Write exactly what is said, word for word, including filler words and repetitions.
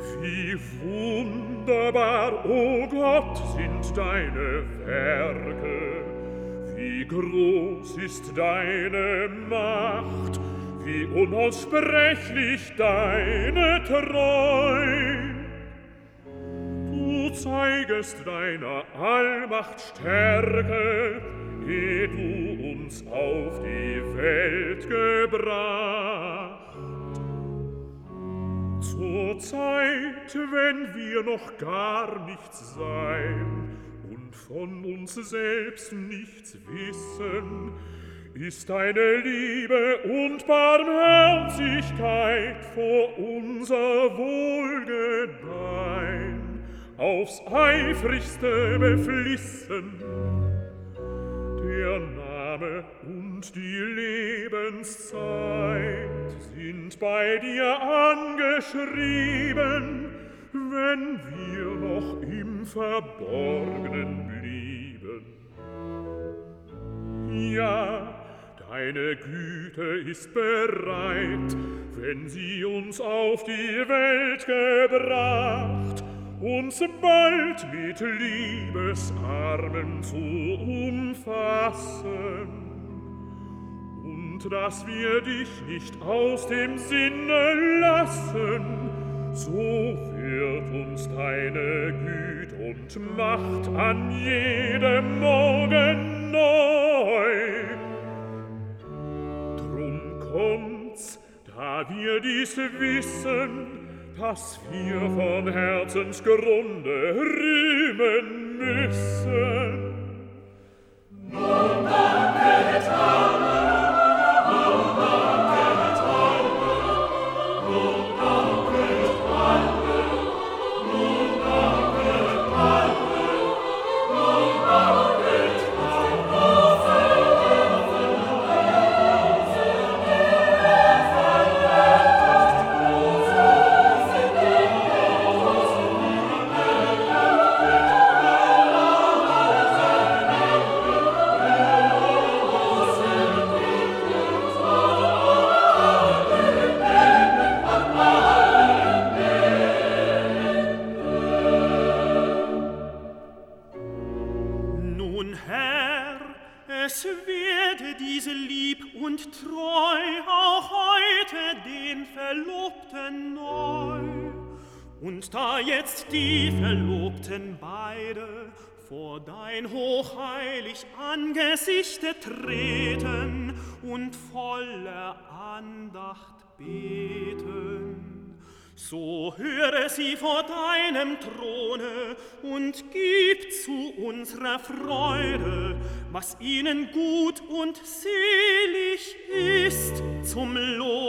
Wie wunderbar, o Gott, sind deine Werke, wie groß ist deine Macht, wie unaussprechlich deine Treu. Du zeigest deiner Allmacht Stärke, ehe du uns auf die Welt gebracht. Zur Zeit, wenn wir noch gar nichts sein und von uns selbst nichts wissen, ist deine Liebe und Barmherzigkeit vor unser Wohlgedeihn aufs eifrigste beflissen. Der Name und die Lebenszeit sind bei dir angeschrieben, wenn wir noch im Verborgenen blieben. Ja, deine Güte ist bereit, wenn sie uns auf die Welt gebracht, uns bald mit Liebesarmen zu umfassen. Und dass wir dich nicht aus dem Sinne lassen, so wird uns deine Güte und Macht an jedem Morgen neu. Drum kommt's, da wir dies wissen, dass wir von Herzensgrunde rühmen müssen. Nun danke, Tanne, nun danke, Tanne, nun danke, Tanne, nun danke, Tanne, nun danke, und da jetzt die Verlobten beide vor dein hochheilig Angesichte treten und voller Andacht beten, so höre sie vor deinem Throne und gib zu unserer Freude, was ihnen gut und selig ist, zum Lohn